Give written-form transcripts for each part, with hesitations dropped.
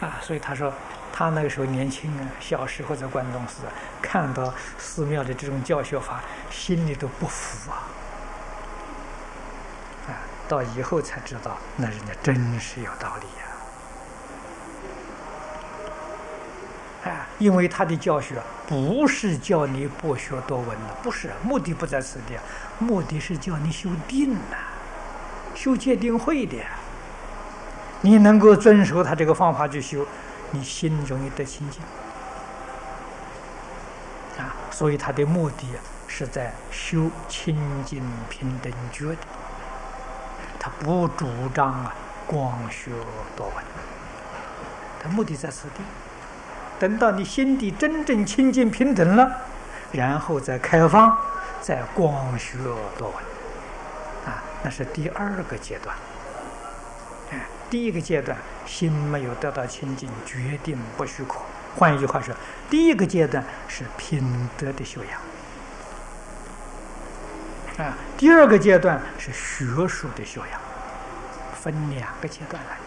所以他说他那个时候年轻啊，小时候在关东寺看到寺庙的这种教学法，心里都不服到以后才知道，那人家真是有道理因为他的教学不是叫你博学多闻的，不是，目的不在此地，目的是叫你修定修戒定慧的。你能够遵守他这个方法去修，你心容易得清净所以他的目的是在修清净平等觉的，他不主张光学多闻，他目的在此地。等到你心底真正清净平等了，然后再开放，再光学多闻那是第二个阶段。第一个阶段心没有得到清净，决定不许可。换一句话说，第一个阶段是品德的修养第二个阶段是学术的修养，分两个阶段来的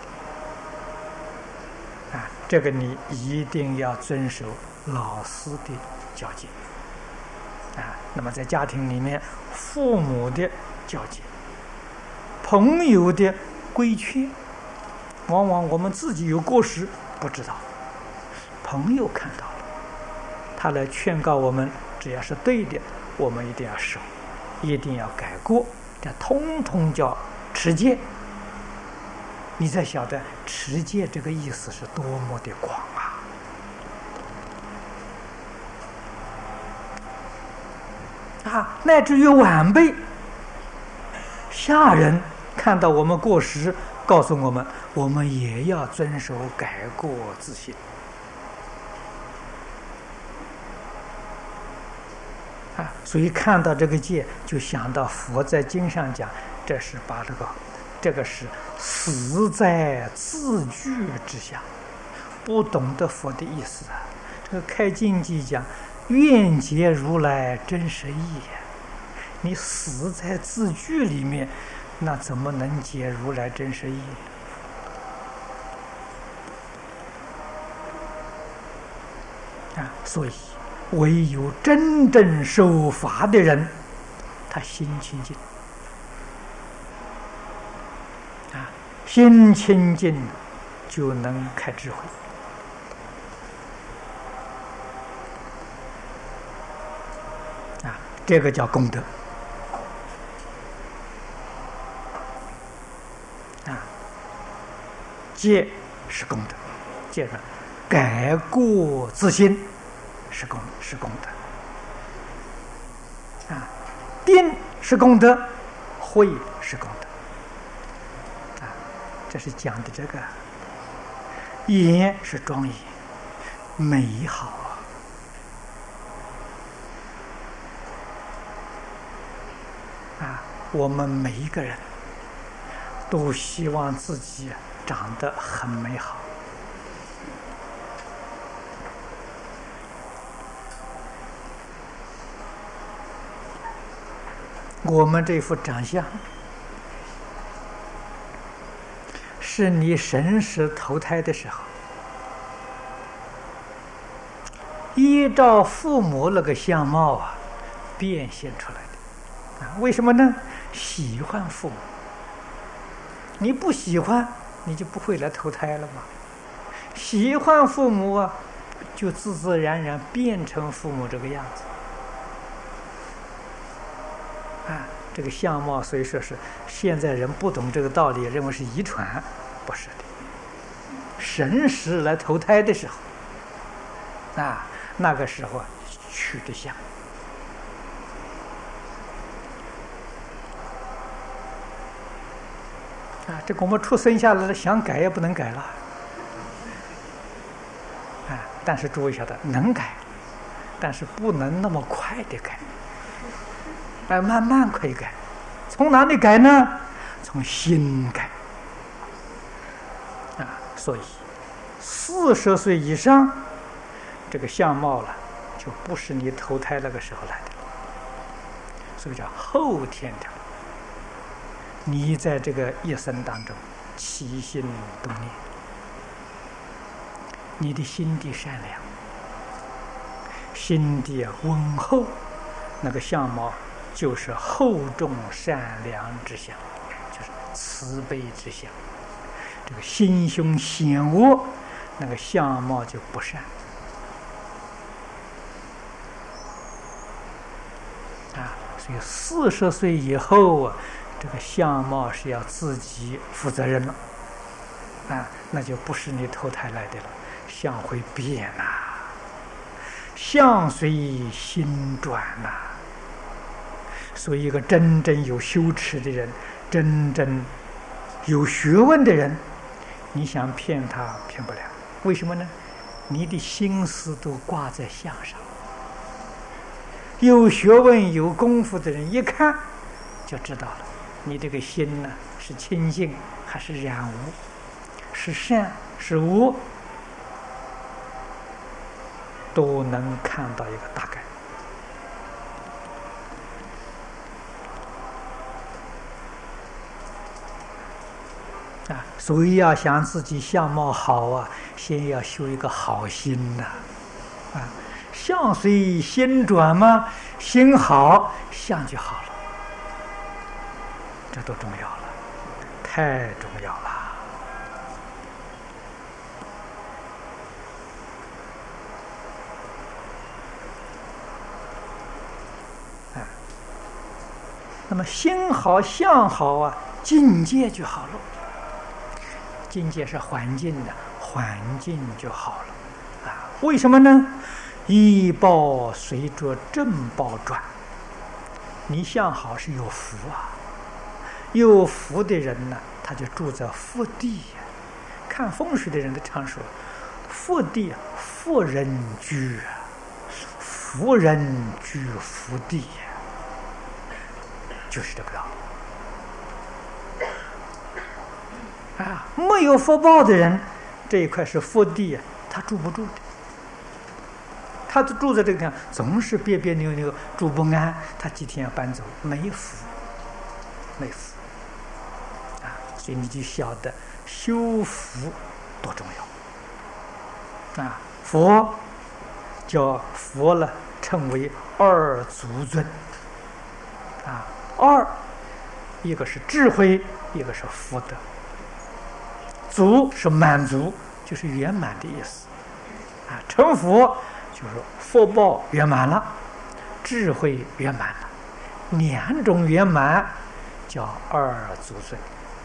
这个你一定要遵守老师的教诫那么在家庭里面，父母的教诫，朋友的规劝，往往我们自己有过失不知道，朋友看到了，他来劝告我们，只要是对的，我们一定要守，一定要改过，这通通叫持戒。你才晓得持戒这个意思是多么的广乃至于晚辈下人看到我们过失，告诉我们，我们也要遵守改过自新所以看到这个戒，就想到佛在经上讲，这是把这个是死在字句之下，不懂得佛的意思这个开经记讲，愿解如来真实义你死在字句里面，那怎么能解如来真实义所以唯有真正守法的人，他心清净心清净就能开智慧这个叫功德戒是功德，戒是改过自新是功德定是功德，慧是功德这是讲的这个严是庄严美好我们每一个人都希望自己长得很美好我们这副长相是你神识投胎的时候依照父母那个相貌变现出来的为什么呢？喜欢父母，你不喜欢你就不会来投胎了嘛。喜欢父母就自自然然变成父母这个样子这个相貌虽说是现在人不懂这个道理，认为是遗传，不是的。神识来投胎的时候那个时候取的相这个我们出生下来了，想改也不能改了但是诸位晓得能改，但是不能那么快的改慢慢可以改。从哪里改呢？从心改所以40岁以上这个相貌了就不是你投胎那个时候来的，所以叫后天的。你在这个一生当中起心动你的心地善良，心地温厚，那个相貌就是厚重善良之相，就是慈悲之相。这个心胸险恶，那个相貌就不善。所以40岁以后啊，这个相貌是要自己负责任了，那就不是你投胎来的了，相会变呐，相随心转呐。所以一个真正有羞耻的人，真正有学问的人，你想骗他骗不了。为什么呢？你的心思都挂在相上。有学问有功夫的人一看就知道了，你这个心呢，是清净还是染污，是善是恶，都能看到一个大概。所以要想自己相貌好啊，先要修一个好心呐，相随心转嘛，心好相就好了，这多重要了，太重要了。那么心好相好啊，境界就好了。境界是环境的，环境就好了为什么呢？依报随着正报转。你相好是有福有福的人呢，他就住在福地。看风水的人都常说，福地福人居，福人居福地，就是这个道理。没有福报的人，这一块是福地，他住不住的。他住在这个地方，总是别别扭扭，住不安。他几天要搬走，没福，没福所以你就晓得修福多重要佛叫佛了，称为二足尊二，一个是智慧，一个是福德。足是满足，就是圆满的意思成佛就是福报圆满了，智慧圆满了，两种圆满叫二足尊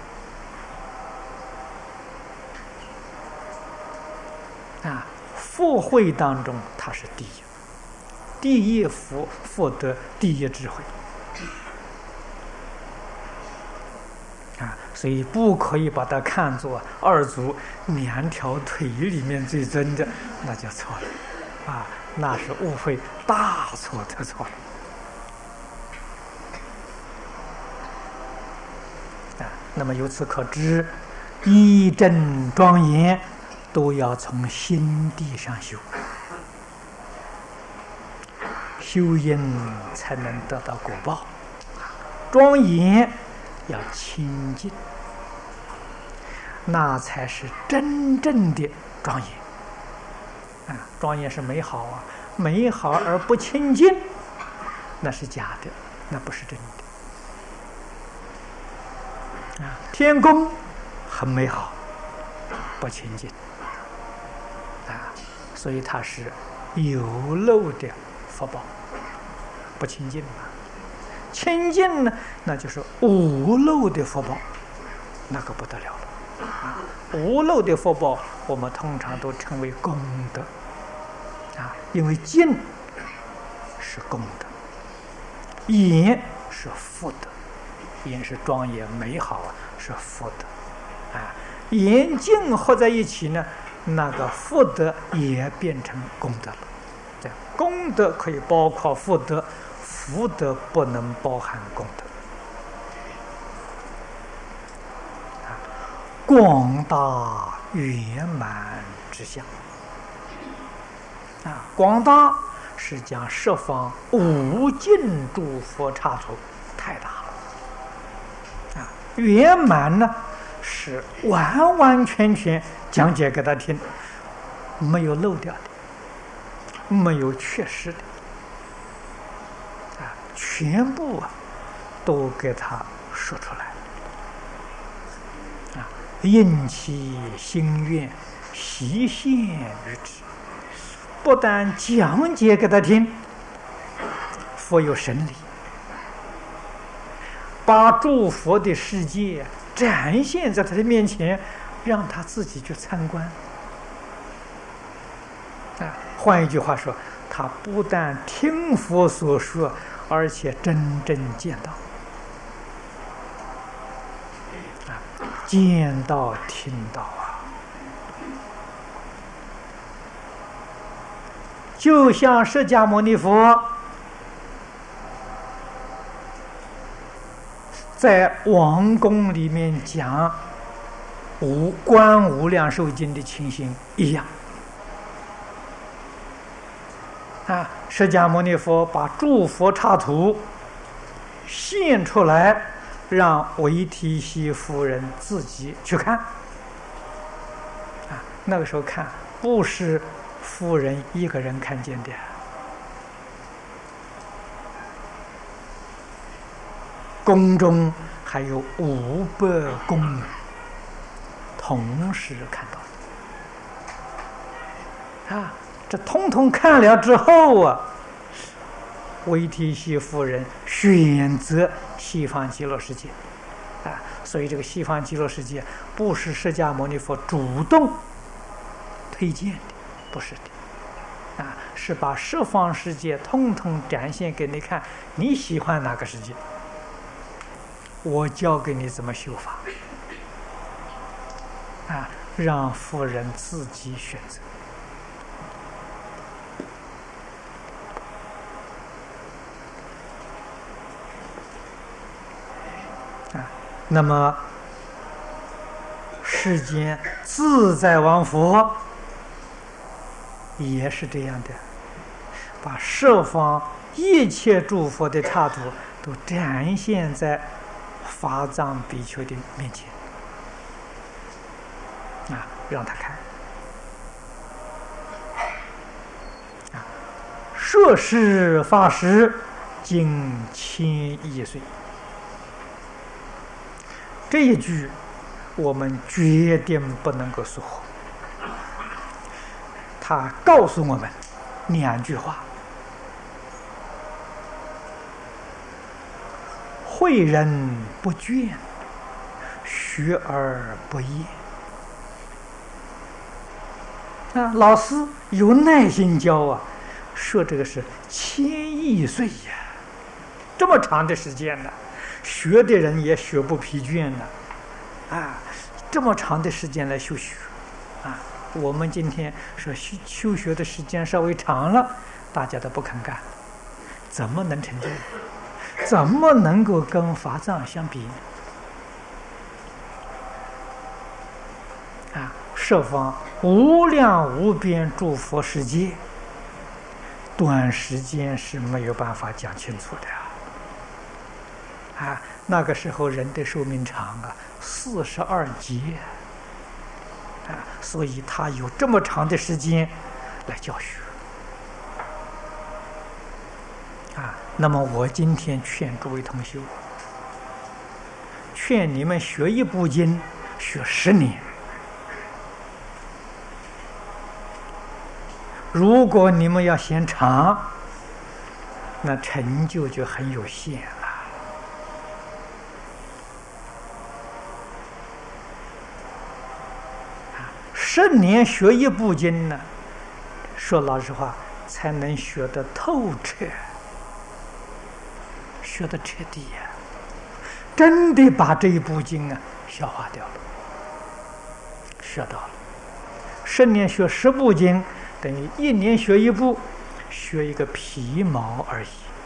福慧当中它是第一，第一福，福德，第一智慧所以不可以把它看作二足2条腿里面最尊的，那就错了那是误会，大错特错那么由此可知，一正庄严都要从心地上修，修因才能得到果报。庄严要清净，那才是真正的庄严庄严是美好美好而不清净，那是假的，那不是真的天宫很美好，不清净所以它是有漏的福报，不清净清净呢，那就是无漏的福报，那可不得了了无漏的福报我们通常都称为功德因为净是功德，严是福德，严是庄严美好是福德严净合在一起呢，那个福德也变成功德了。这样功德可以包括福德，福德不能包含功德广大圆满之相广大是将十方无尽诸佛刹土太大了圆满呢是完完全全讲解给他听， 没有漏掉的，没有缺失的，全部都给他说出来，应其心愿，悉现于之。不但讲解给他听，佛有神力，把诸佛的世界展现在他的面前，让他自己去参观。换一句话说，他不但听佛所说，而且真正见到，见到听到就像释迦牟尼佛在王宫里面讲观无量寿经的情形一样。释迦牟尼佛把诸佛刹土现出来，让维提西夫人自己去看。那个时候看不是夫人一个人看见的，宫中还有500宫女同时看到。这统统看了之后维提西夫人选择西方极乐世界。所以这个西方极乐世界不是释迦牟尼佛主动推荐的，不是的，是把十方世界统统展现给你看，你喜欢哪个世界，我教给你怎么修法，让夫人自己选择。那么世间自在王佛也是这样的，把十方一切诸佛的刹土都展现在法藏比丘的面前，让他看。摄世法师经千亿岁，这一句我们决定不能够疏忽。他告诉我们2句话：诲人不倦，学而不厌。老师有耐心教说这个是千亿岁呀，这么长的时间呢，学的人也学不疲倦呢。这么长的时间来修学，我们今天说修学的时间稍微长了，大家都不肯干，怎么能成就？怎么能够跟法藏相比呢？十方无量无边诸佛世界，短时间是没有办法讲清楚的。那个时候人的寿命长42劫，所以他有这么长的时间来教学。那么我今天劝诸位同修，劝你们学一部经学10年。如果你们要嫌长，那成就就很有限了。10年学一部经呢，说老实话，才能学得透彻，学得彻底呀，真的把这一部经消化掉了，学到了。10年学10部经，等于1年学一部，学一个皮毛而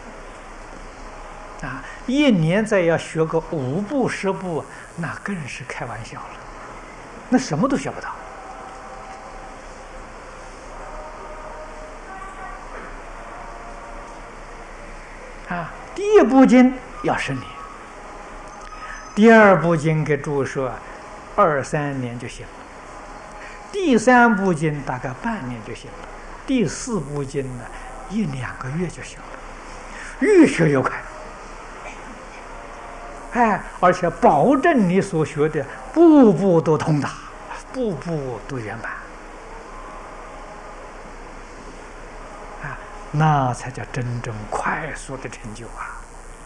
已。1年再要学个5部10部，那更是开玩笑了，那什么都学不到。第一部经要10年，第2部经给诸位说2、3年就行了， 第3部经大概半年就行了，第4部经呢1、2个月就行了，越学越快。而且保证你所学的步步都通达，步步都圆满。那才叫真正快速的成就啊！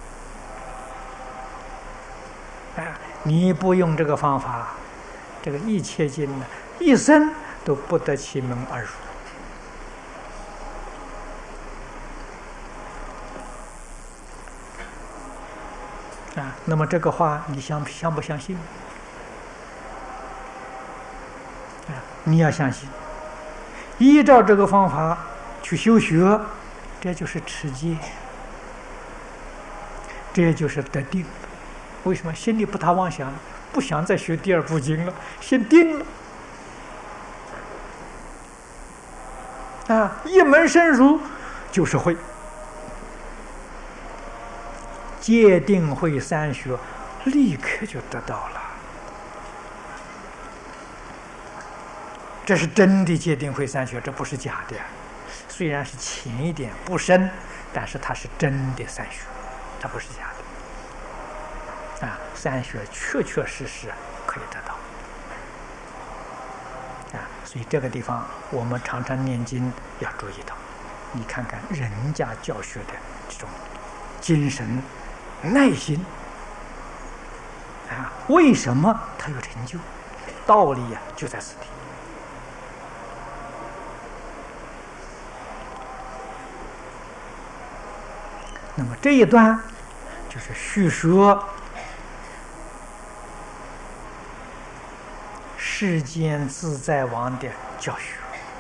你不用这个方法，这个一切经呢，一生都不得其门而入。那么这个话你相不相信？你要相信，依照这个方法去修学，这就是持戒，这就是得定。为什么心里不大妄想，不想再学第2部经了，先定了。一门深入就是会。戒定慧3学立刻就得到了，这是真的戒定慧3学，这不是假的。虽然是浅一点不深，但是它是真的3学，它不是假的。3学确确实实可以得到。所以这个地方我们常常念经要注意到，你看看人家教学的这种精神耐心为什么他有成就？道理就在此地。那么这一段就是叙说世间自在王的教学，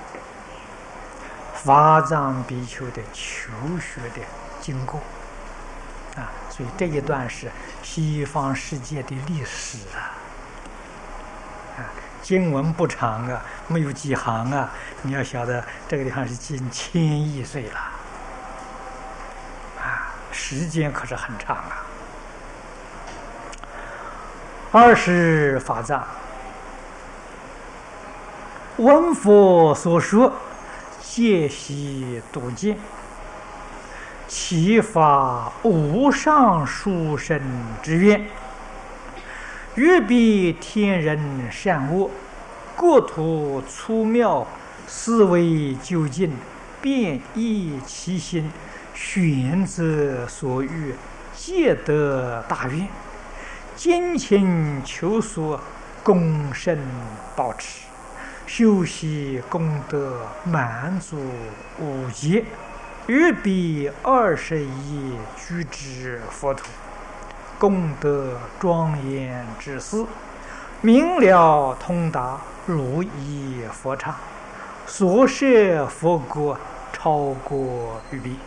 法藏比丘的求学的经过所以这一段是西方世界的历史经文不长没有几行你要晓得这个地方是近1000亿岁了时间可是很长20法藏，闻佛所说，戒习笃见，其发无上殊胜之愿，欲彼天人善恶，国土粗妙，思维究竟，变异其心，选择所欲，皆得大愿，精勤求索，功胜保持，修习功德，满足五劫，欲彼20亿居之佛土，功德庄严之事，明了通达，如意佛刹，所设佛国超过于彼。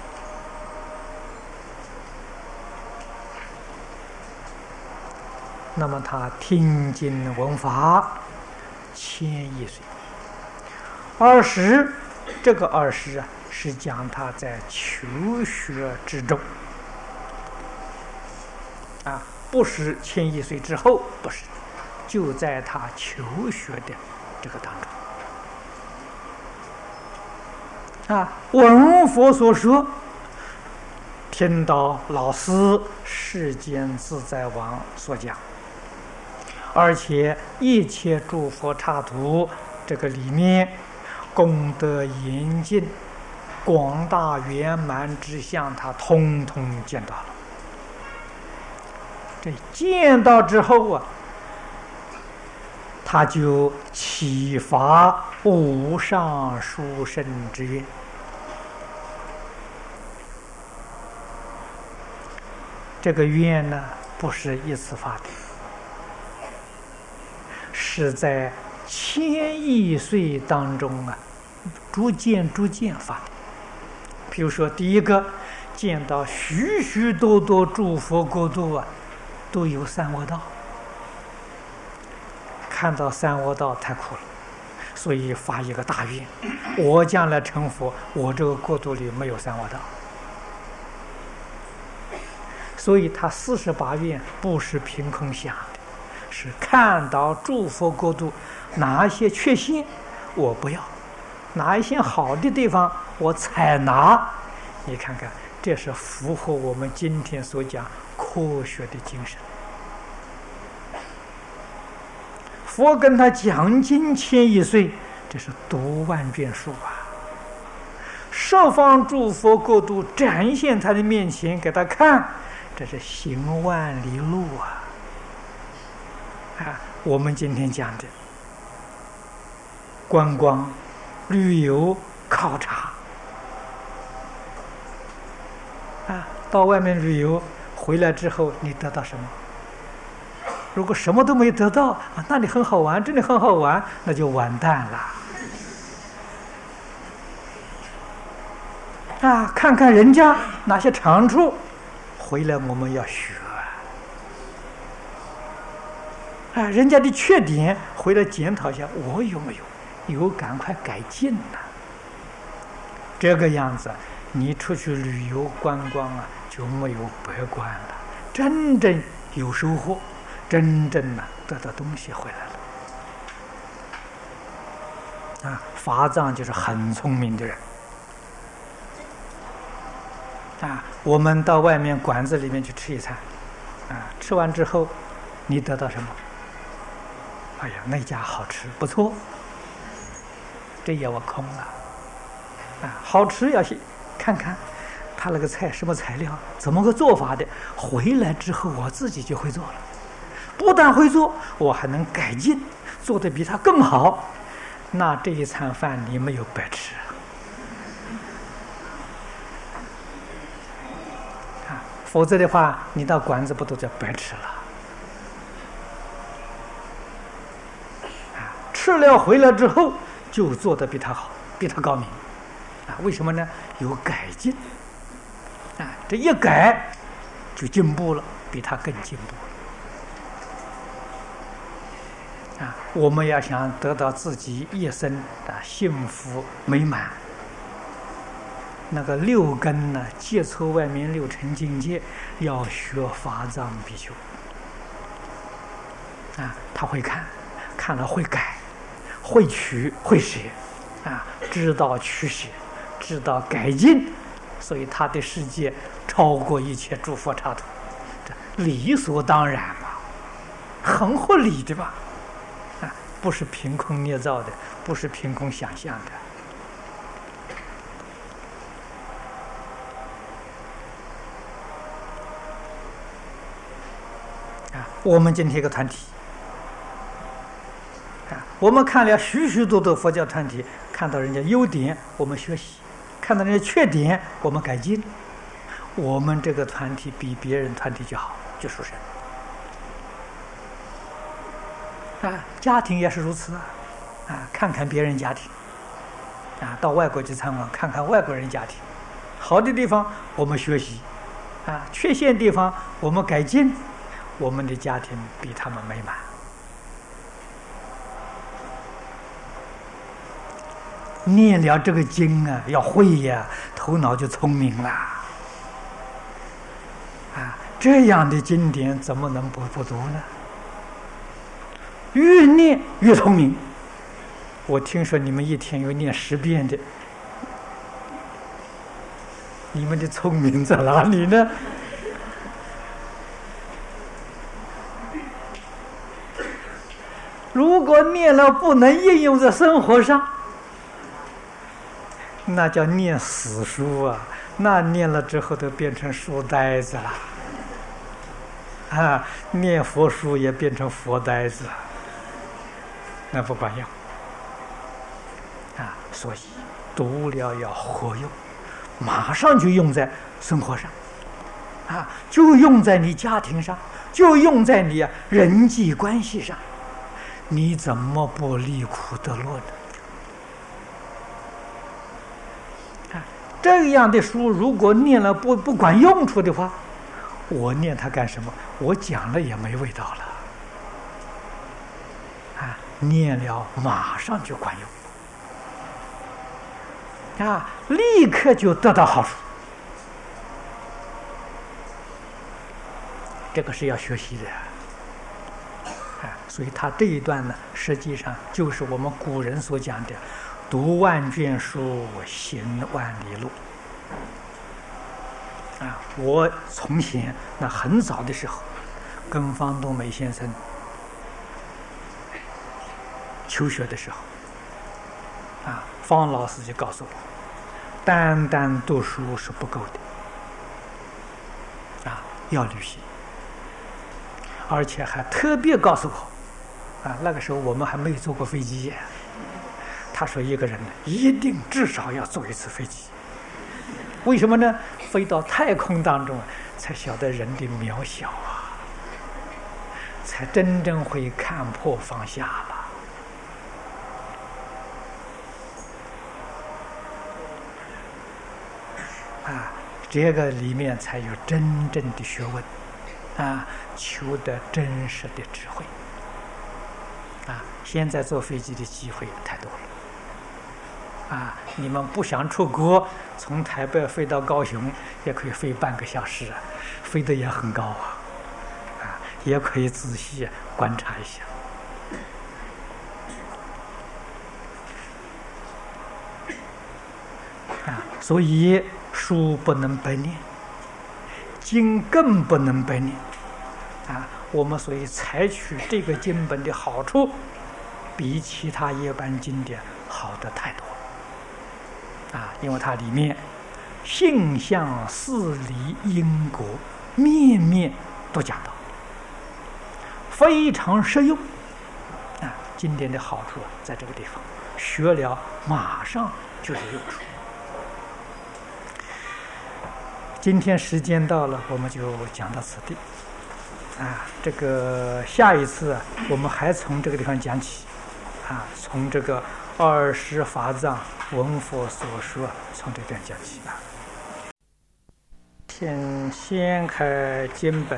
那么他听经闻法1000亿岁，20这个20是讲他在求学之中不是1000亿岁之后，不是，就在他求学的这个当中闻佛所说，听到老师世间自在王所讲，而且一切诸佛刹土这个里面功德严尽，广大圆满之相，他通通见到了。这见到之后他就启发无上殊胜之愿。这个愿呢，不是一次发的，是在1000亿岁当中逐渐发的。比如说，第一个见到许许多多诸佛国度都有三恶道，看到三恶道太苦了，所以发一个大愿：我将来成佛，我这个国度里没有三恶道。所以他48愿不是凭空想的， 是看到诸佛国度哪一些缺陷我不要，哪一些好的地方我采纳。你看看，这是符合我们今天所讲科学的精神。佛跟他讲经1000亿岁，这是读万卷书啊！十方诸佛国度展现他的面前给他看，这是行万里路啊！我们今天讲的观光、旅游、考察到外面旅游回来之后，你得到什么？如果什么都没得到那里很好玩，这里很好玩，那就完蛋了看看人家哪些长处，回来我们要学人家的缺点回来检讨一下，我有没有赶快改进这个样子你出去旅游观光就没有白观了，真正有收获，真正得到东西回来了法藏就是很聪明的人我们到外面馆子里面去吃一餐吃完之后你得到什么？哎呀，那家好吃，不错，这夜我空了好吃要去看看他那个菜什么材料，怎么个做法的，回来之后我自己就会做了，不但会做，我还能改进，做得比他更好，那这一餐饭你没有白吃否则的话你到馆子不都叫白吃了吃了回来之后就做得比他好，比他高明为什么呢？有改进这一改就进步了，比他更进步了我们要想得到自己一生的幸福美满，那个6根接触外面6尘境界，要学法藏比丘他会看了会改，会取会舍知道取舍，知道改进，所以他的世界超过一切诸佛刹土，这理所当然嘛，很合理的吧不是凭空捏造的，不是凭空想象的我们今天一个团体我们看了许许多多佛教团体，看到人家优点我们学习，看到人家缺点我们改进，我们这个团体比别人团体就好，就殊胜家庭也是如此看看别人家庭到外国去参观，看看外国人家庭，好的地方我们学习缺陷地方我们改进，我们的家庭比他们美满念了这个经要会呀，头脑就聪明了这样的经典怎么能不读呢？越念越聪明。我听说你们一天有念10遍的，你们的聪明在哪里呢？如果念了不能应用在生活上，那叫念死书那念了之后都变成书呆子了念佛书也变成佛呆子，那不管用所以读了要活用，马上就用在生活上就用在你家庭上，就用在你人际关系上，你怎么不离苦得乐呢？这样的书如果念了不管用处的话，我念它干什么？我讲了也没味道了念了马上就管用立刻就得到好处，这个是要学习的所以他这一段呢，实际上就是我们古人所讲的“读万卷书，行万里路”。我从前那很早的时候，跟方东梅先生求学的时候，方老师就告诉我，单单读书是不够的，要旅行，而且还特别告诉我，那个时候我们还没有坐过飞机，他说一个人呢，一定至少要坐一次飞机。为什么呢？飞到太空当中，才晓得人的渺小才真正会看破放下了。这个里面才有真正的学问，求得真实的智慧。现在坐飞机的机会太多了。你们不想出国，从台北飞到高雄也可以飞半个小时，飞得也很高也可以仔细观察一下。所以书不能白念，经更不能白念。我们所以采取这个经本的好处，比其他一般经典好得太多。因为它里面性相事理因果面面都讲到，非常实用。经典的好处在这个地方，学了马上就有用处。今天时间到了，我们就讲到此地。这个下一次我们还从这个地方讲起，从这个20法藏文佛所说，从这边讲起先开经本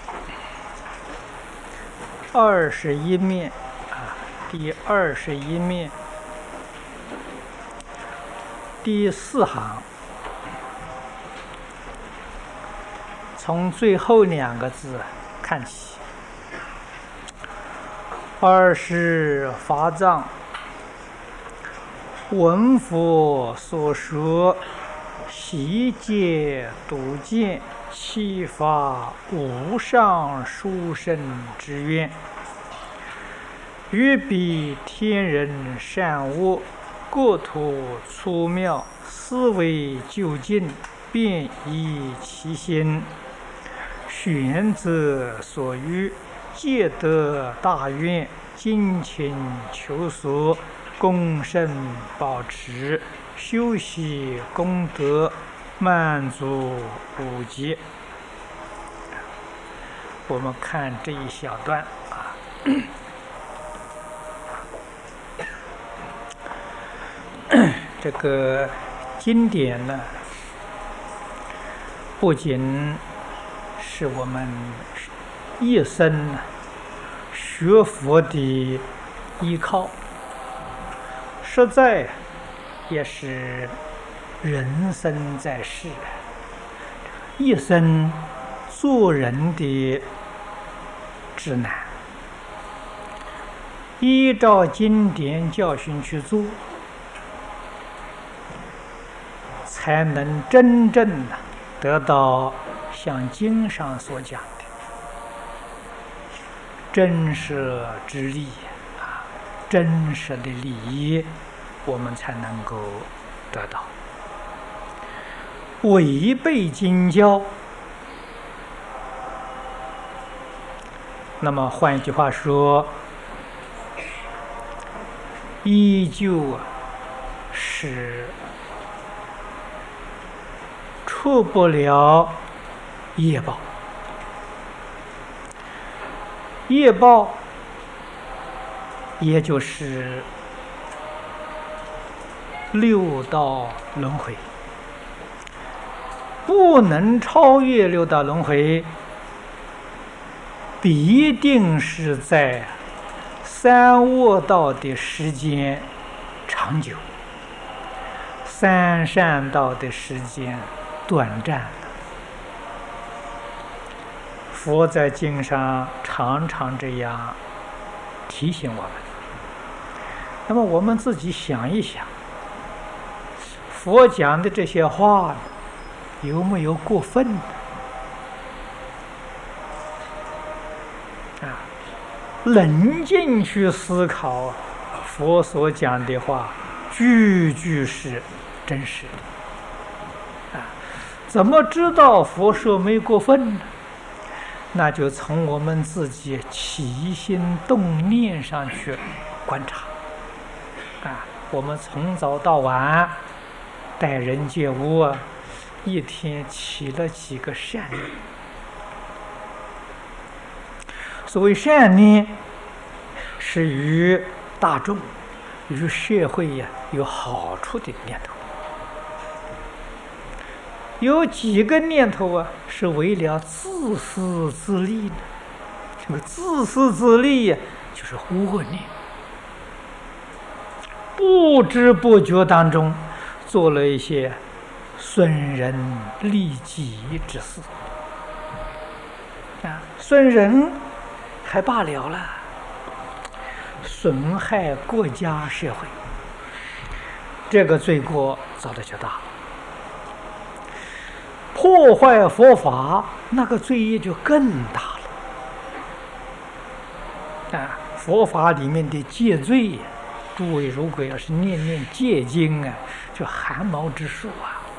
21面第21面第4行，从最后2个字看起。20法藏文佛所说，悉皆笃见启发无上殊胜之愿，于彼天人善恶各土粗妙，思维究竟，便依其心，选择所欲，皆得大愿，精勤求索，恭慎保持，修习功德，满足无极。我们看这一小段这个经典呢，不仅是我们一生学佛的依靠，实在也是人生在世一生做人的指南，依照经典教训去做，才能真正得到像经上所讲的真实之利真实的利益，我们才能够得到。违背经教，那么换一句话说，依旧是触不了业报。业报也就是六道轮回，不能超越六道轮回，必定是在三恶道的时间长久，三善道的时间短暂。佛在经上常常这样提醒我们。那么我们自己想一想，佛讲的这些话有没有过分呢？冷静去思考，佛所讲的话句句是真实的。怎么知道佛说没过分呢？那就从我们自己起心动念上去观察。我们从早到晚待人接物一天起了几个善念。所谓善念，是与大众、与社会有好处的念头。有几个念头是为了自私自利的。这个自私自利就是恶念，不知不觉当中做了一些损人利己之事。损人还罢了，损害国家社会，这个罪过造的就大了。破坏佛法，那个罪业就更大了。佛法里面的戒罪，诸位如果要是念念戒经就汗毛直竖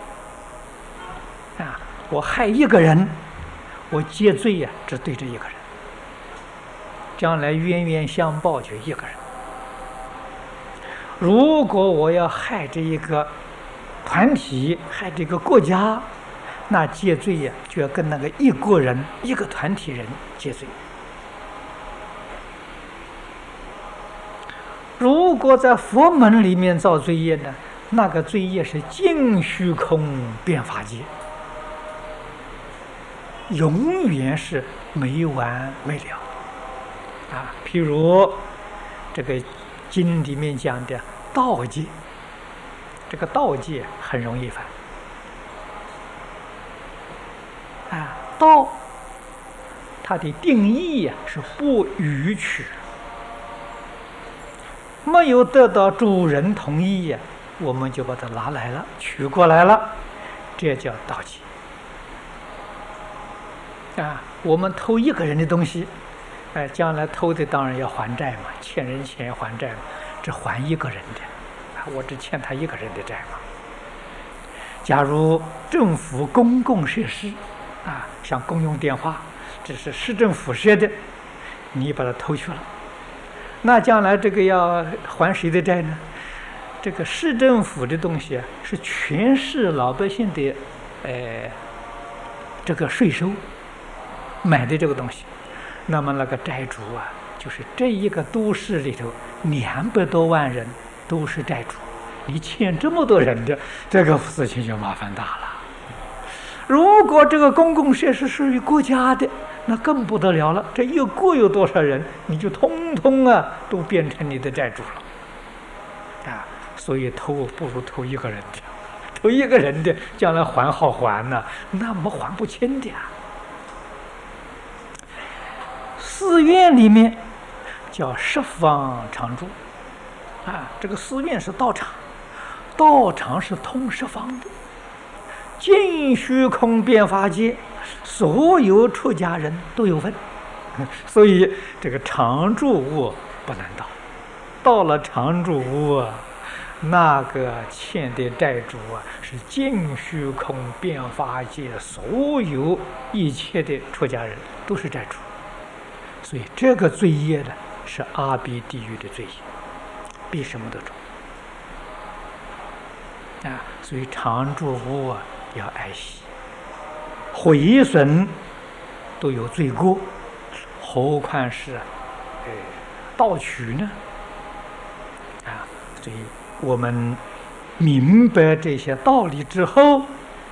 我害一个人，我戒罪只对着一个人，将来冤冤相报就一个人。如果我要害这一个团体，害这个国家，那戒罪就要跟那个一国人、一个团体人戒罪。如果在佛门里面造罪业呢，那个罪业是尽虚空遍法界，永远是没完没了。譬如这个经里面讲的道戒，这个道戒很容易犯。道它的定义是不逾矩，没有得到主人同意我们就把它拿来了，取过来了，这叫盗窃。我们偷一个人的东西，将来偷的当然要还债嘛，欠人钱还债嘛，只还一个人的，我只欠他一个人的债嘛。假如政府公共设施像公用电话，这是市政府设的，你把它偷去了，那将来这个要还谁的债呢？这个市政府的东西是全市老百姓的这个税收买的这个东西，那么那个债主就是这一个都市里头200多万人都是债主，你欠这么多人的，这个事情就麻烦大了。如果这个公共设施属于国家的，那更不得了了，这一国有多少人，你就通通都变成你的债主了。所以偷不如偷一个人的，偷一个人的将来还好还呢，那么还不清的寺院里面叫十方常住这个寺院是道场，道场是通十方的，尽虚空遍法界，所有出家人都有份。所以这个常住屋不能到，到了常住屋那个欠的债主是尽虚空遍法界所有一切的出家人都是债主，所以这个罪业呢是阿鼻地狱的罪业，比什么都重所以常住屋要爱惜，毁损都有罪过，何况是盗取呢？所以我们明白这些道理之后，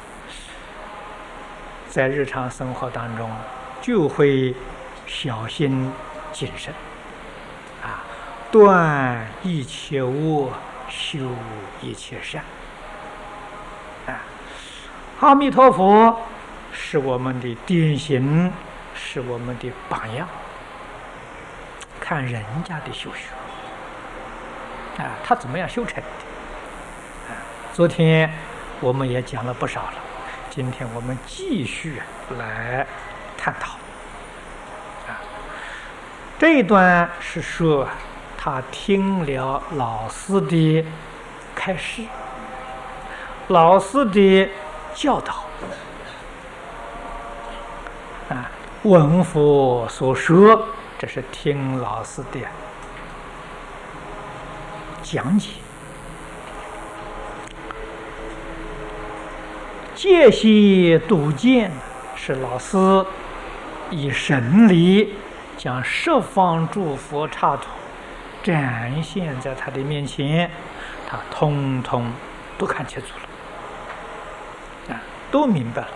在日常生活当中就会小心谨慎断一切恶，修一切善阿弥陀佛是我们的典型，是我们的榜样。 看人家的修学他怎么样修成的昨天我们也讲了不少了，今天我们继续来探讨这一段是说他听了老师的开示，老师的教导闻佛所说，这是听老师的讲解。戒悉笃见是老师以神力将十方诸佛刹土展现在他的面前，他通通都看清楚了都明白了。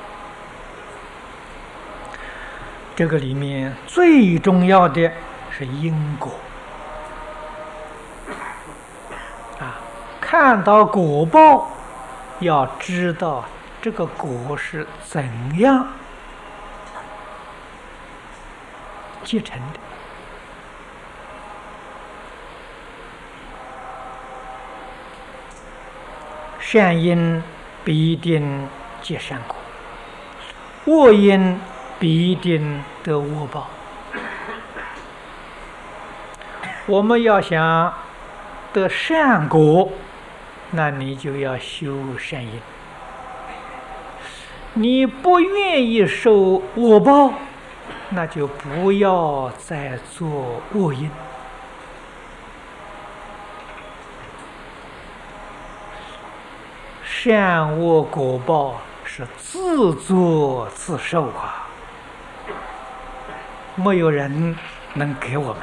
这个里面最重要的是因果看到果报，要知道这个果是怎样结成的。善因必定结善果，恶因必定得恶报。我们要想得善果，那你就要修善因。你不愿意受恶报，那就不要再做恶因。善恶果报是自作自受没有人能给我们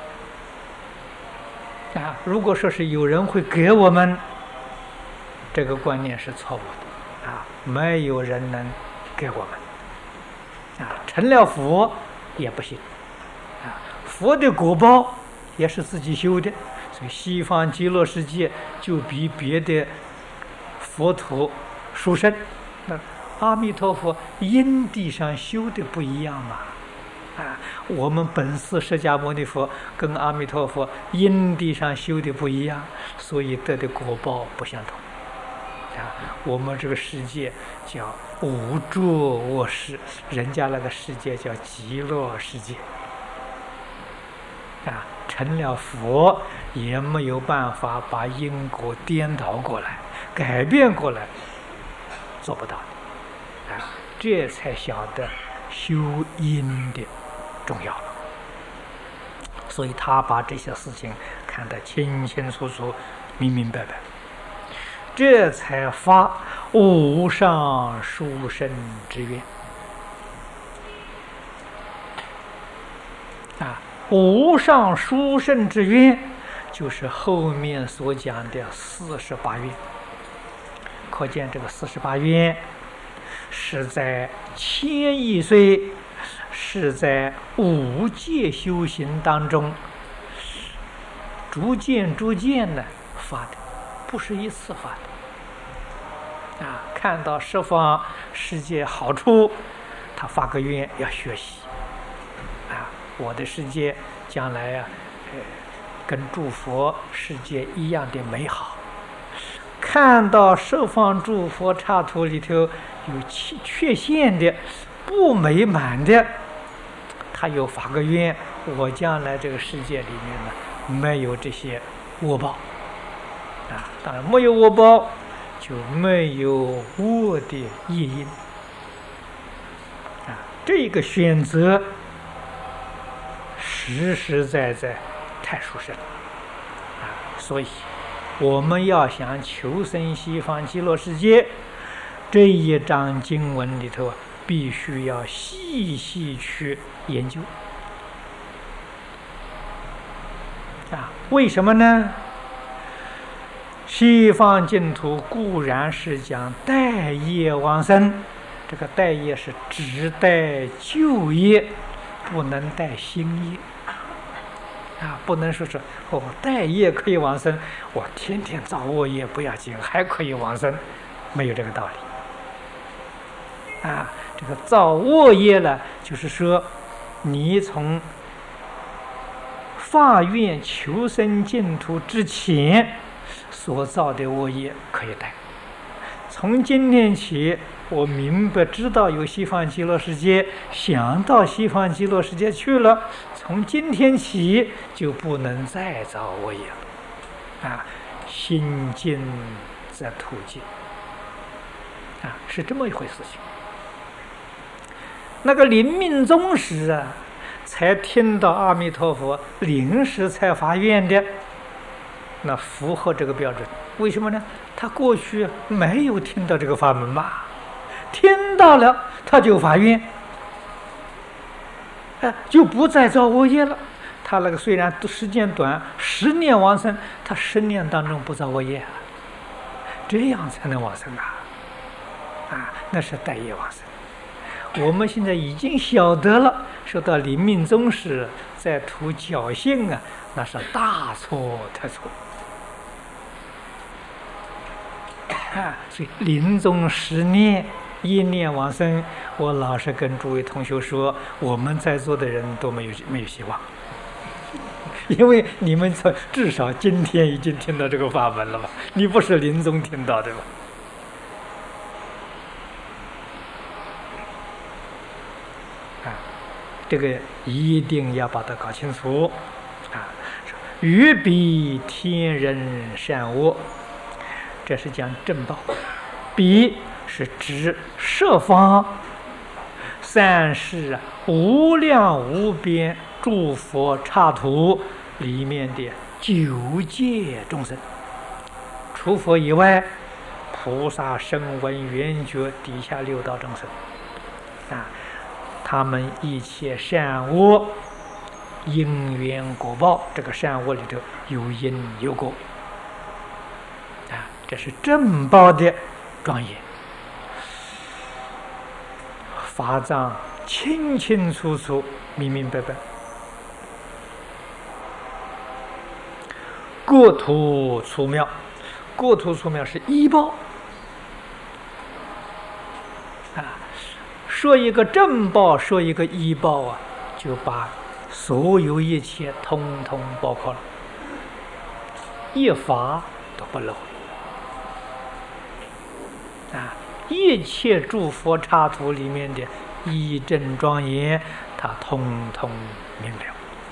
如果说是有人会给我们，这个观念是错误的没有人能给我们成了佛也不行佛的果报也是自己修的，所以西方极乐世界就比别的佛陀殊胜。那阿弥陀佛因地上修的不一样嘛我们本师释迦牟尼佛跟阿弥陀佛因地上修的不一样，所以得的果报不相同我们这个世界叫无著恶世，人家那个世界叫极乐世界成了佛也没有办法把因果颠倒过来改变过来，做不到这才晓得修因的重要了。所以他把这些事情看得清清楚楚明明白白，这才发无上殊胜之愿无上殊胜之愿就是后面所讲的48愿。可见这个48愿是在千亿岁，是在五戒修行当中逐渐的发的，不是一次发的看到十方世界好处，他发个愿要学习我的世界将来跟诸佛世界一样的美好。看到十方诸佛刹土里头有缺陷的、不美满的，他又发个愿，我将来这个世界里面呢没有这些恶报当然没有恶报就没有恶的业因这个选择实实在在太殊胜所以我们要想求生西方极乐世界，这一章经文里头必须要细细去研究为什么呢？西方净土固然是讲带业往生，这个带业是只带旧业，不能带新业不能说带业可以往生，我天天造恶业不要紧，还可以往生，没有这个道理这个造恶业呢，就是说你从发愿求生净土之前所造的恶业可以带。从今天起，我明白知道有西方极乐世界，想到西方极乐世界去了，从今天起就不能再造恶业了。心净则土净。是这么一回事情。那个临命终时才听到阿弥陀佛，临时才发愿的，那符合这个标准。为什么呢？他过去没有听到这个法门嘛，听到了他就发愿，就不再造恶业了。他那个虽然时间短，10年往生，他10年当中不造恶业这样才能往生那是带业往生。我们现在已经晓得了，说到临命终时在图侥幸那是大错特错所以临终10念1念往生，我老是跟诸位同学说，我们在座的人都没有希望，因为你们至少今天已经听到这个法门了吧？你不是临终听到的吧？这个一定要把它搞清楚于彼天人善恶，这是讲正报。彼是指十方三世无量无边诸佛刹土里面的9界众生，除佛以外，菩萨、声闻、缘觉底下6道众生他们一切善恶因缘果报，这个善恶里头有因有果这是正报的庄严。法藏清清楚楚、明明白白。各土出妙，各土出妙是依报说一个正报，说一个依报就把所有一切通通包括了，一法都不漏一切诸佛刹土里面的义正庄严，它通通明了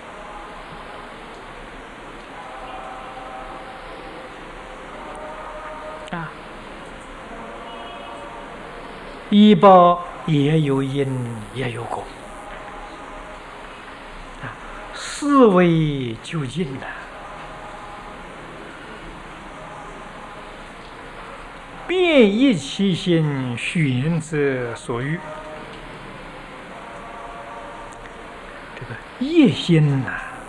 依报也有因也有果思维究竟遍一切心寻之所欲。这个业心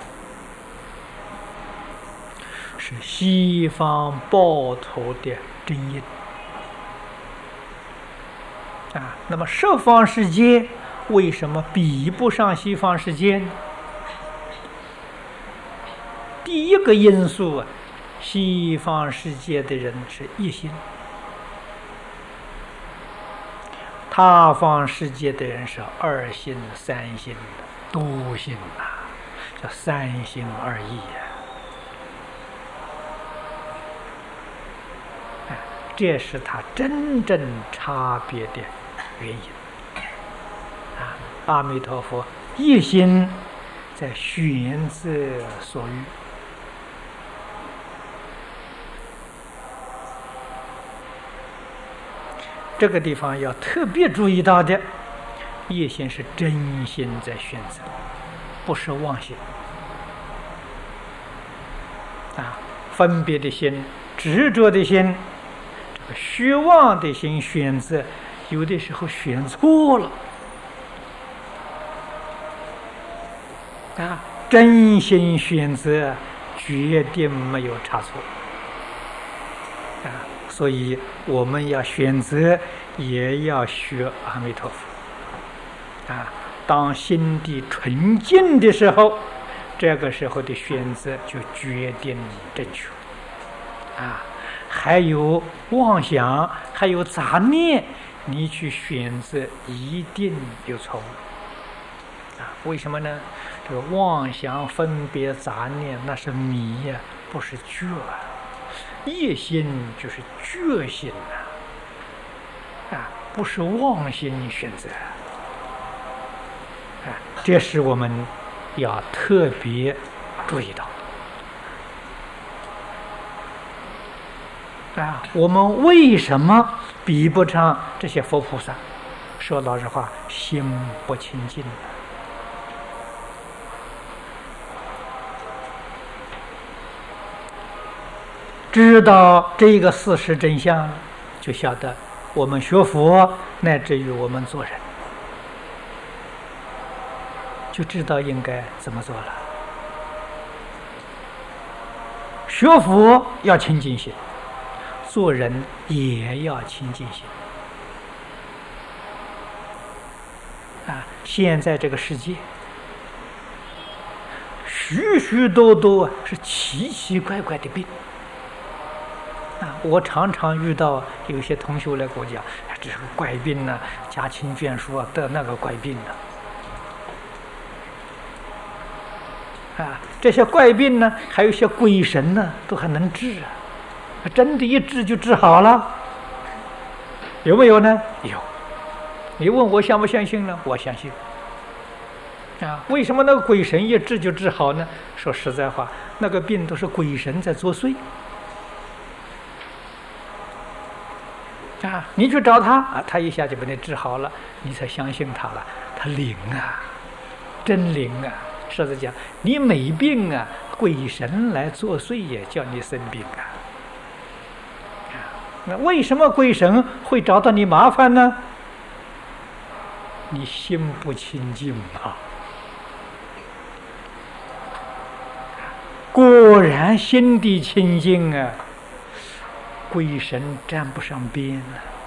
是西方报土的真因那么十方世界为什么比不上西方世界呢？第一个因素西方世界的人是一心，他方世界的人是2心、3心、多心叫3心2意这是他真正差别的原因阿弥陀佛一心在寻之所欲这个地方要特别注意到的，一心是真心在选择，不是妄心分别的心、执着的心、这个虚妄的心选择，有的时候选错了真心选择决定没有差错所以我们要选择，也要学阿弥陀佛当心地纯净的时候，这个时候的选择就决定正确还有妄想，还有杂念，你去选择一定有错误为什么呢？ 这个妄想、分别、杂念，那是迷呀，不是觉啊。业心就是觉心啊，不是妄心选择啊，这是我们要特别注意到啊。我们为什么比不上这些佛菩萨？说老实话，心不清净。知道这个事实真相，就晓得我们学佛，乃至于我们做人，就知道应该怎么做了。学佛要清净心，做人也要清净心。啊，现在这个世界，许许多多是奇奇怪怪的病。我常常遇到有些同学来跟我讲，这是个怪病呢，家亲眷属得那个怪病呢。这些怪病呢，还有一些鬼神呢，都还能治真的一治就治好了，有没有呢？有。你问我相不相信呢？我相信。为什么那个鬼神一治就治好呢？说实在话，那个病都是鬼神在作祟。你去找他他一下就把你治好了，你才相信他了。他灵真灵实在讲，你没病鬼神来作祟也叫你生病那为什么鬼神会找到你麻烦呢？你心不清净果然心地清净鬼神沾不上边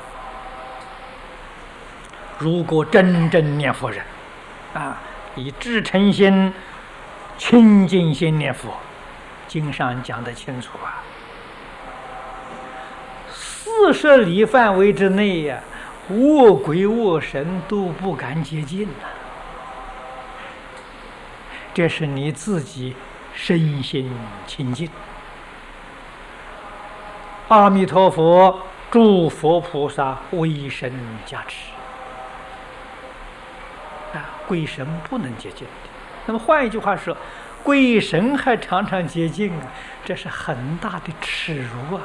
如果真正念佛人以至诚心、清净心念佛，经上讲得清楚40里范围之内恶鬼恶神都不敢接近这是你自己身心清净。阿弥陀佛，诸佛菩萨威神加持鬼神不能接近。那么换一句话说，鬼神还常常接近这是很大的耻辱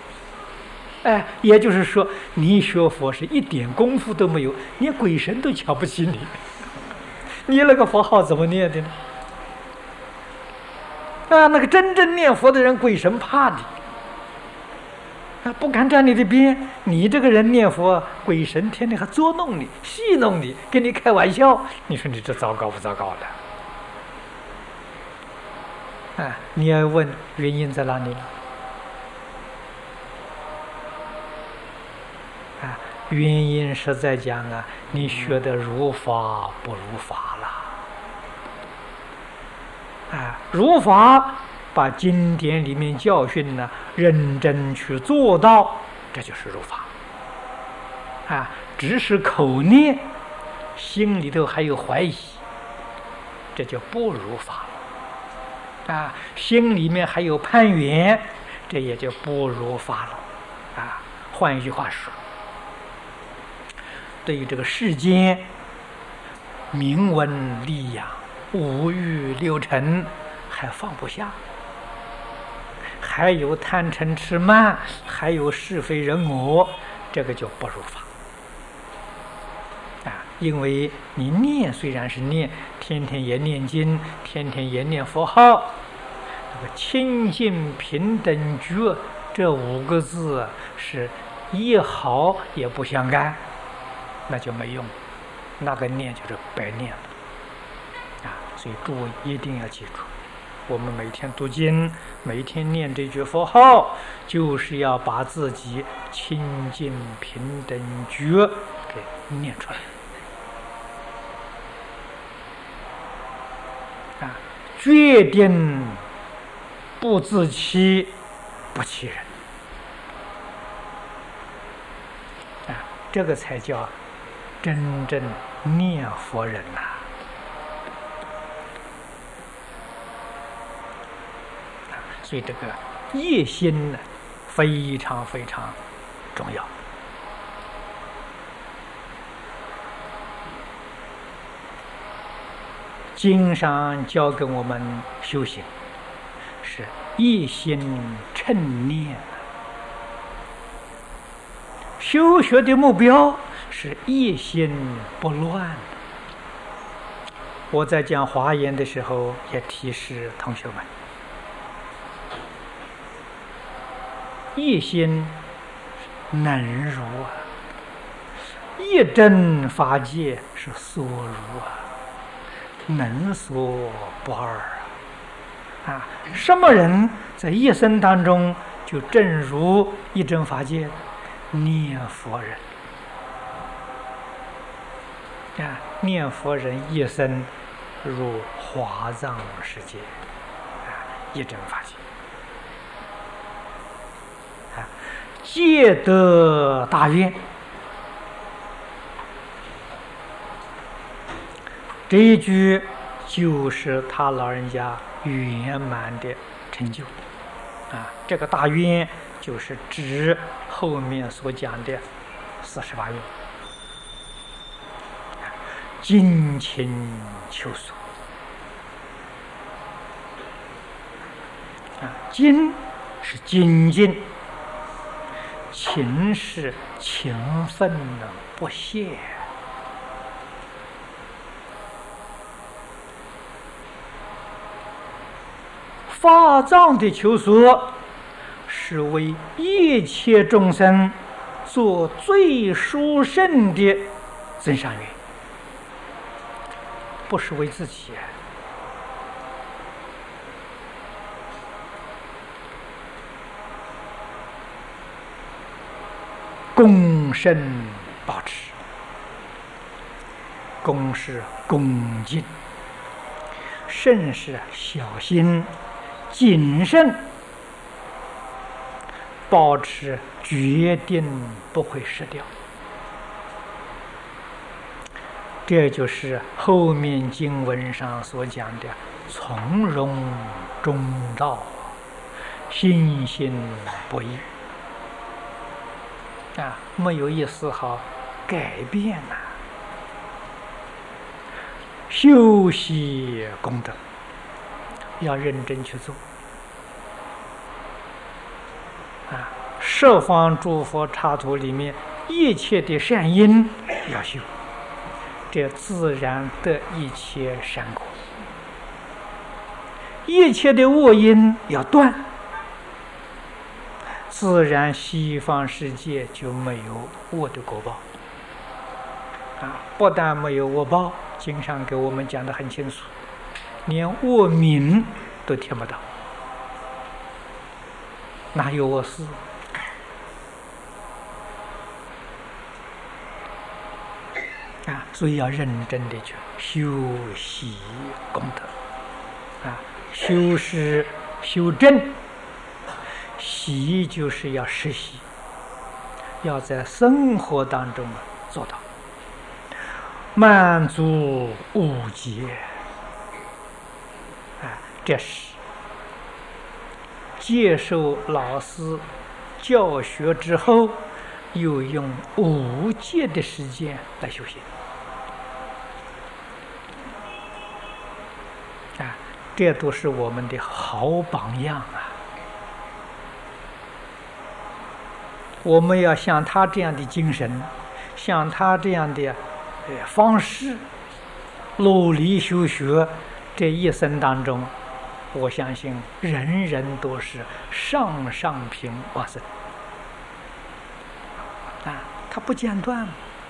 也就是说，你学佛是一点功夫都没有，连鬼神都瞧不起你，你那个佛号怎么念的呢？那个真正念佛的人，鬼神怕你不敢站你的边。你这个人念佛，鬼神天天还捉弄你、戏弄你，跟你开玩笑，你说你这糟糕不糟糕的？你要问原因在哪里了？原因是在讲你学的如法不如法了。如法把经典里面教训认真去做到，这就是如法。只是口念，心里头还有怀疑，这就不如法了。心里面还有攀缘，这也就不如法了。换一句话说，对于这个世间名闻利养、五欲六尘还放不下，还有贪嗔痴慢，还有是非人我，这个就不如法。因为你念虽然是念，天天也念经，天天也念佛号，这个清净平等觉这5个字是一毫也不相干，那就没用，那个念就是白念了所以诸位一定要记住，我们每天读经，每天念这句佛号，就是要把自己清净平等觉给念出来决定不自欺，不欺人这个才叫真正念佛人所以这个业心呢，非常非常重要。经上教给我们修行，是一心称念。修学的目标是一心不乱。我在讲华严的时候，也提示同学们：一心能如啊，一真法界是所如啊。能所不二啊！什么人在一生当中就正如一真法界？念佛人啊，念佛人一生入华藏世界啊，一真法界啊，皆得大愿。这一句就是他老人家圆满的成就啊！这个大愿就是指后面所讲的48愿，精勤求索啊，精是精进，勤是勤奋的不懈。法藏的求索是为一切众生做最殊胜的增上缘，不是为自己。恭慎保持，恭是恭敬，慎是小心谨慎，保持决定不会失掉。这就是后面经文上所讲的从容中道，信心不移啊，没有一丝毫改变啊。修习功德要认真去做啊！十方诸佛刹土里面一切的善因要修，这自然得一切善果；一切的恶因要断，自然西方世界就没有恶的果报啊！不但没有恶报，经上给我们讲得很清楚，连恶名都听不到，哪有恶事？啊，所以要认真的去修习功德，啊，修是修正，习就是要实习，要在生活当中做到满足无结。这是接受老师教学之后，又用无戒的时间来修行啊！这都是我们的好榜样啊！我们要像他这样的精神，像他这样的方式，努力修学，这一生当中，我相信人人都是上品往生啊，它不间断。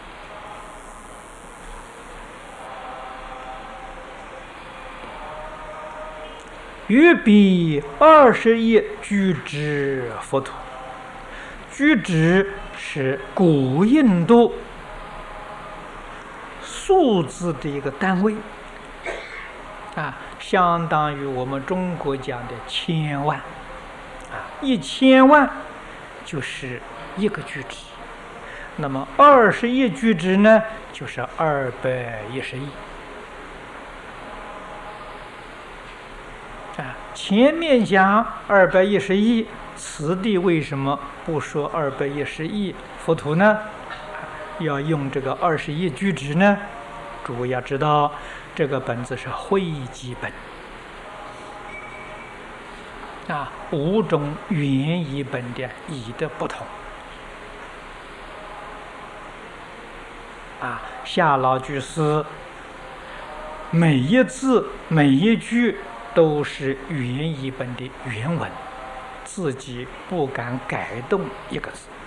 于彼21居之佛土，居之是古印度数字的一个单位啊，相当于我们中国讲的1000万啊，1000万就是一个居止，那么21居止呢，就是210亿啊， 前面讲210亿，此地为什么不说210亿佛土呢？要用这个21句子呢？诸位要知道，这个本子是会集本啊，5种原译本的译的不同啊。夏老居士每一字每一句都是原译本的原文，自己不敢改动一个字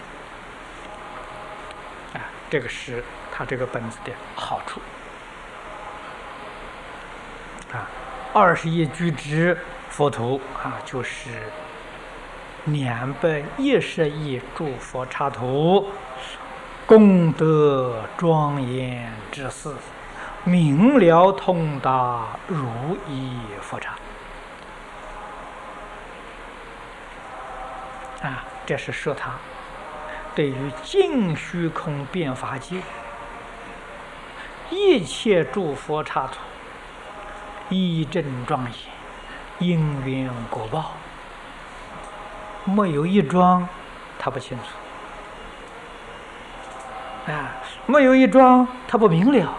啊，这个是他这个本子的好处啊。21句之佛图啊，就是210亿诸佛刹土，功德庄严之事，明了通达如意佛刹啊，这是说他对于尽虚空变法界一切诸佛刹土依正庄严，因缘果报，没有一桩他不清楚啊，没有一桩他不明了。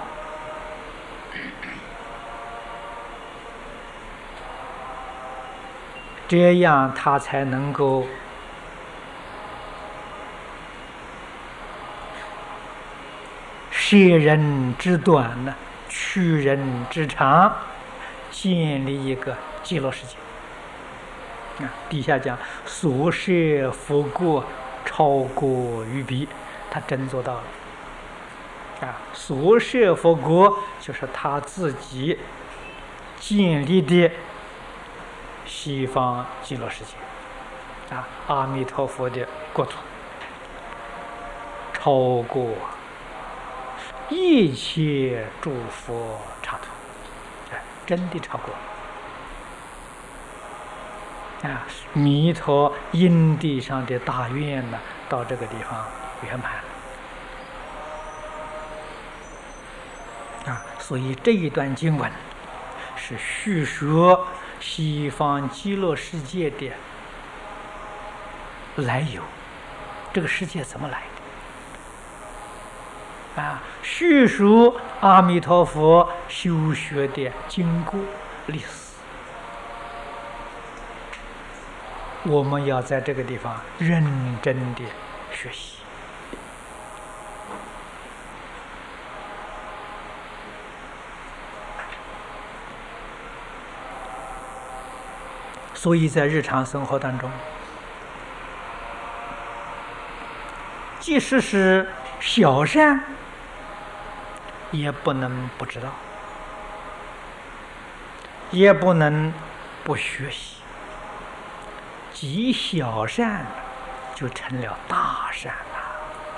这样他才能够舍人之短呢，取人之长，建立一个极乐世界啊。底下讲所摄佛国超过于彼，他真做到了啊。所摄佛国就是他自己建立的西方极乐世界啊，阿弥陀佛的国土，超过一切诸佛刹土，真的超过啊！弥陀因地上的大愿呢，到这个地方圆满啊！所以这一段经文是叙说西方极乐世界的来由，这个世界怎么来的啊？叙述阿弥陀佛修学的经过历史。我们要在这个地方认真的学习。所以在日常生活当中，即使是小善，也不能不知道，也不能不学习。极小善就成了大善了。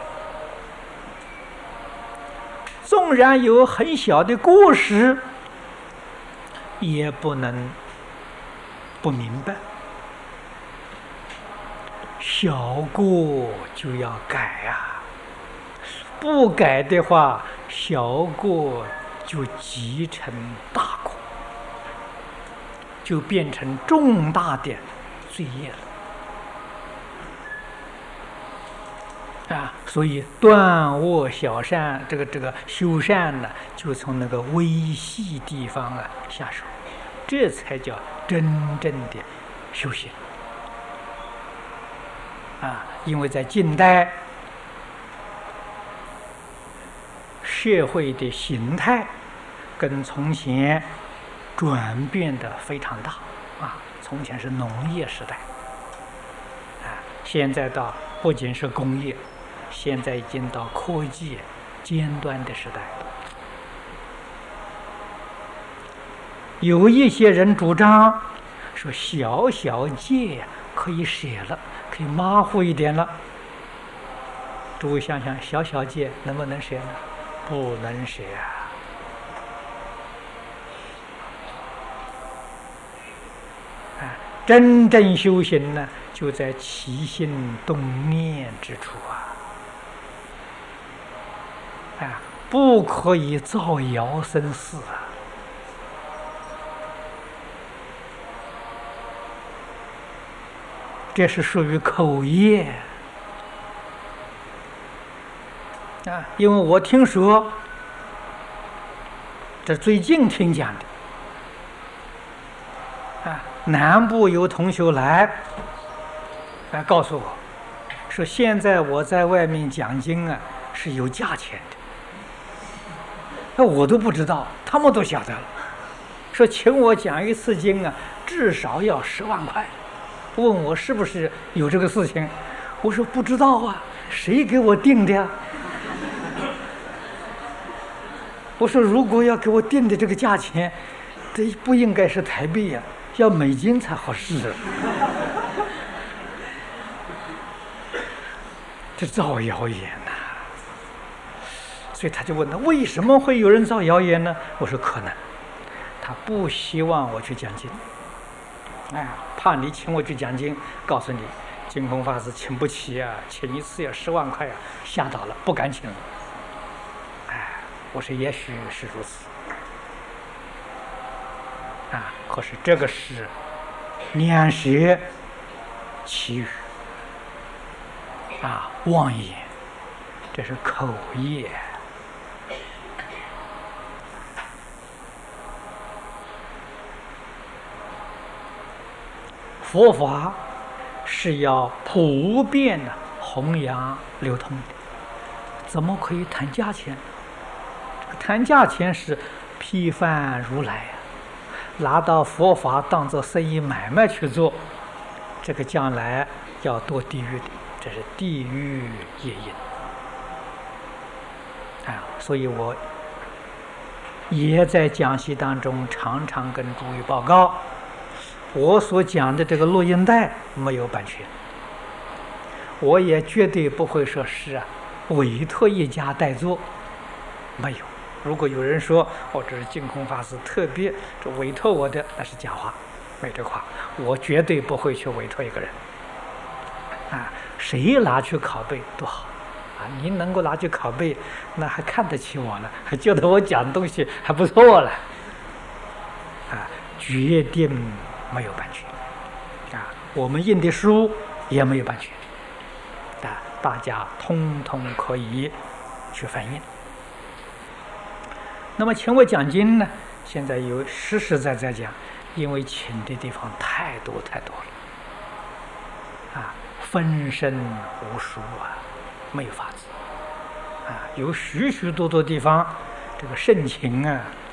纵然有很小的过失，也不能不明白，小过就要改啊！不改的话，小过就积成大过，就变成重大的罪业了啊！所以断恶小善，这个修善呢，就从那个微细地方啊下手，这才叫真正的修行啊！因为在近代社会的形态跟从前转变的非常大啊！从前是农业时代啊，现在到不仅是工业，现在已经到科技尖端的时代了。有一些人主张说小小戒可以舍了，可以马虎一点了。诸位想想，小小戒能不能舍呢？不能舍啊！真正修行呢，就在起心动念之处啊！不可以造谣生事这是属于口业啊。因为我听说，这最近听讲的啊，南部有同学来告诉我，说现在我在外面讲经啊是有价钱的。那我都不知道，他们都晓得了。说请我讲一次经啊，至少要10万块。问我是不是有这个事情，我说不知道啊，谁给我定的呀？我说如果要给我定的这个价钱，这不应该是台币呀，要美金才合适。这造谣言呐！所以他就问他为什么会有人造谣言呢？我说可能他不希望我去讲经，怕你请我去讲经，告诉你净空法师请不起啊，请一次要10万块啊，吓到了，不敢请了。我说也许是如此可是这个是两舌绮语妄言，这是口业。佛法是要普遍的弘扬流通的，怎么可以谈价钱？谈价钱是批判如来拿到佛法当作生意买卖去做，这个将来要堕地狱的，这是地狱业因所以我也在讲习当中常常跟诸位报告，我所讲的这个录音带没有版权，我也绝对不会说是委托一家代做，没有。如果有人说这是净空法师特别委托我的，那是假话，没这话，我绝对不会去委托一个人谁拿去拷贝多好您能够拿去拷贝，那还看得起我了，还觉得我讲东西还不错了决定没有版权我们印的书也没有版权大家通通可以去翻印。那么请我讲经呢，现在有实实在在讲，因为请的地方太多太多了分身无数没有法子有许许多多地方这个盛情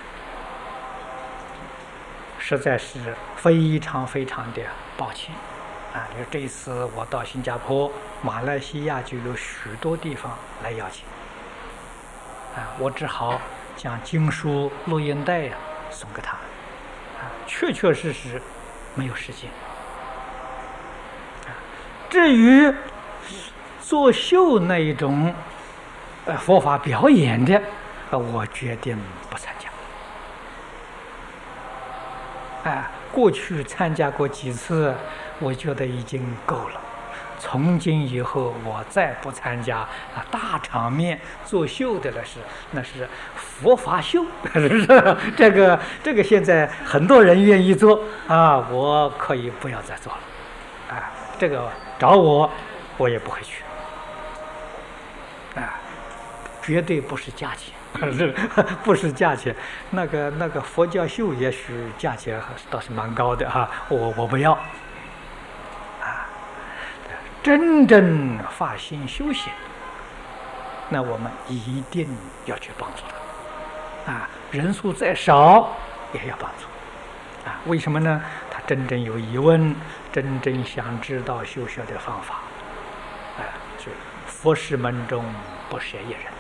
实在是非常非常的抱歉你说这一次我到新加坡、马来西亚就有许多地方来邀请我只好将经书录音带送给他确确实实没有时间至于作秀那一种佛法表演的我决定不参加过去参加过几次，我觉得已经够了。从今以后，我再不参加大场面作秀的那是佛法秀，是不是？这个现在很多人愿意做我可以不要再做了这个找我也不会去绝对不是价钱。不是价钱，那个佛教秀也许价钱倒是蛮高的我不要真正发心修行，那我们一定要去帮助他人数再少也要帮助为什么呢？他真正有疑问，真正想知道修学的方法所以佛事门中不舍一人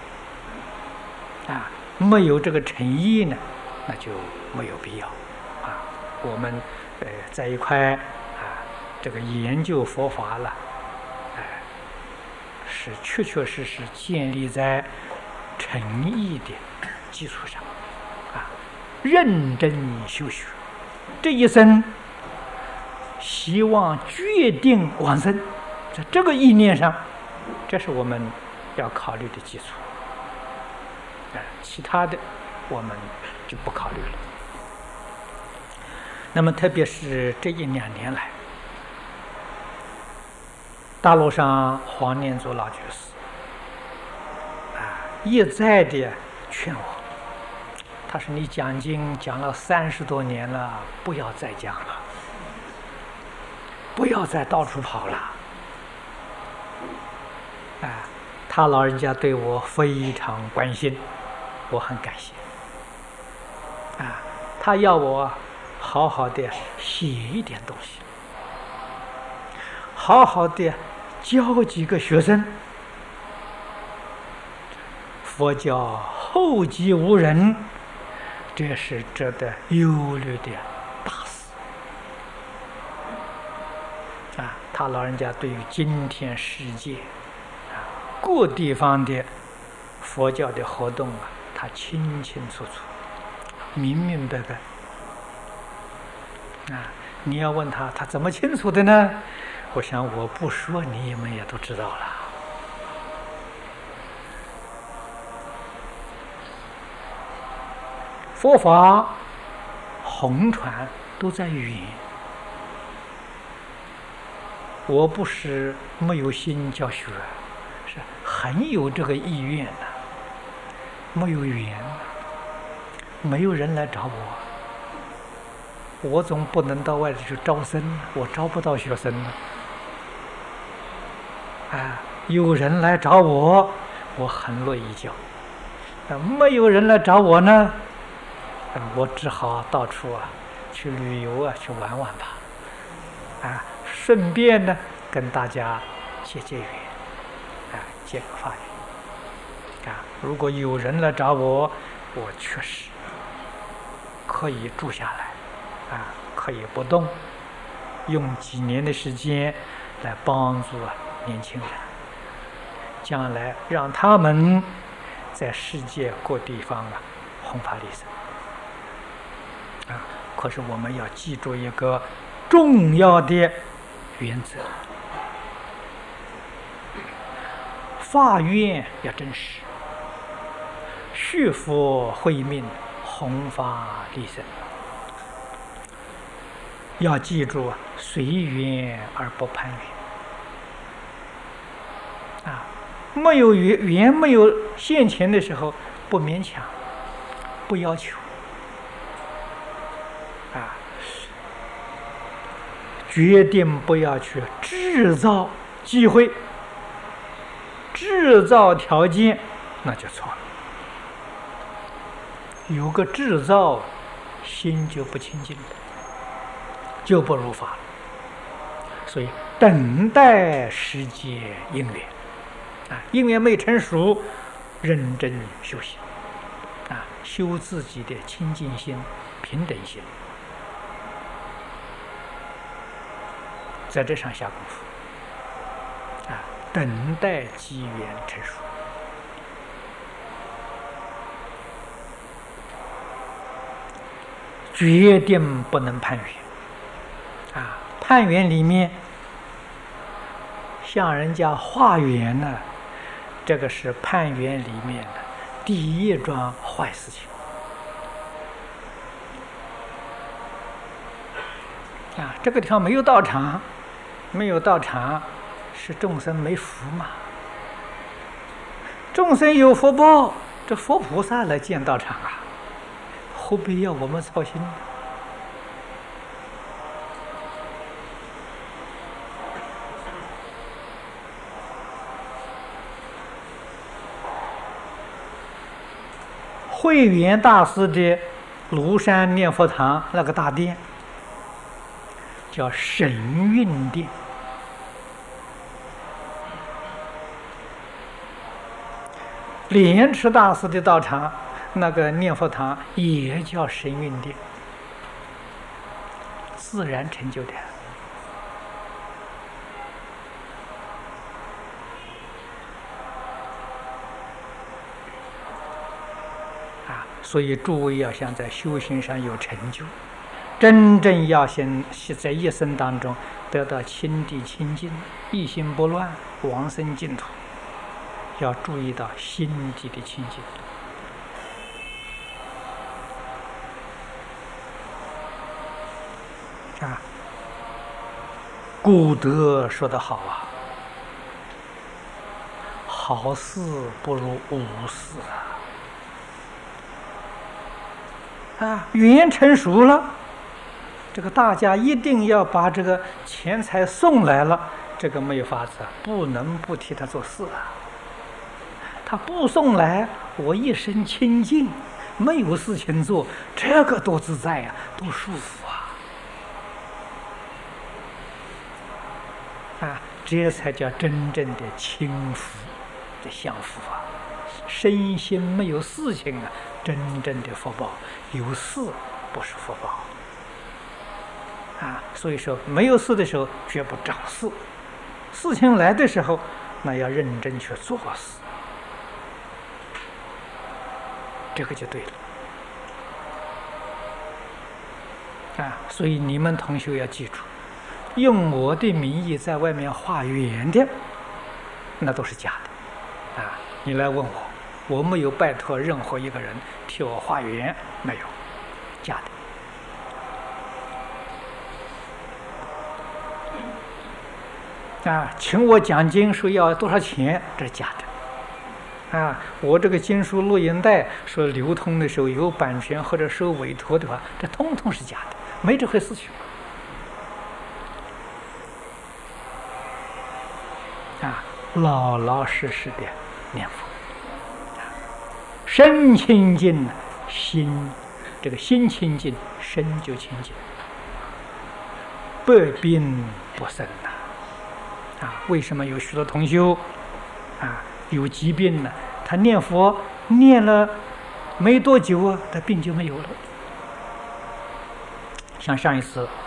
没有这个诚意呢，那就没有必要我们在一块这个研究佛法了是确确实实建立在诚意的基础上认真修学，这一生希望决定往生，在这个意念上，这是我们要考虑的基础其他的我们就不考虑了。那么特别是这1-2年来大陆上黄念祖老居士一再的劝我，他说：“你讲经讲了30多年了，不要再讲了，不要再到处跑了。”他老人家对我非常关心，我很感谢。他要我好好的写一点东西，好好的教几个学生。佛教后继无人，这是值得忧虑的大事。他老人家对于今天世界各地方的佛教的活动他清清楚楚、明明白白。你要问他怎么清楚的呢？我想我不说，你们也都知道了。佛法红传都在语言，我不是没有心教学，是很有这个意愿的，没有缘，没有人来找我，我总不能到外头去招生，我招不到学生有人来找我，我很乐意教。没有人来找我呢，我只好到处去旅游去玩玩吧。顺便呢跟大家结缘，结个法缘。如果有人来找我，我确实可以住下来，可以不动，用几年的时间来帮助年轻人，将来让他们在世界各地方弘法利生。可是我们要记住一个重要的原则：发愿要真实，续佛慧命，弘法利生。要记住随缘而不攀缘。没有缘没有现前的时候，不勉强，不要求。决定不要去制造机会、制造条件，那就错了。有个制造，心就不清净了，就不如法了。所以等待时节因缘，因缘没成熟，认真修行，修自己的清净心、平等心。在这上下功夫，等待机缘成熟。决定不能攀缘。攀缘里面，向人家化缘呢，这个是攀缘里面的第一桩坏事情。这个地方没有道场。没有道场，是众生没福嘛？众生有福报，这佛菩萨来建道场何必要我们操心呢？慧远大师的庐山念佛堂那个大殿，叫神韵殿。莲池大师的道场那个念佛堂也叫神韵殿，自然成就的。所以诸位要想在修行上有成就，真正要在一生当中得到清谛清净、一心不乱、往生净土，要注意到心地的清净。古德说得好好事不如无事缘成熟了，这个大家一定要把这个钱财送来了，这个没有法子，不能不替他做事他不送来，我一生清净，没有事情做，这个多自在多舒服这才叫真正的轻福的享福身心没有事情真正的福报，有事不是福报所以说没有事的时候绝不找事，事情来的时候那要认真去做事，这个就对了所以你们同学要记住，用我的名义在外面化缘的，那都是假的你来问我没有拜托任何一个人替我化缘，没有，假的请我讲经说要多少钱，这是假的我这个经书录音带说流通的时候有版权或者收委托的话，这通通是假的，没这回事情老老实实的念佛身清净心，这个心清净，身就清净，百病不生为什么有许多同修有疾病呢？他念佛念了没多久他病就没有了。像上一次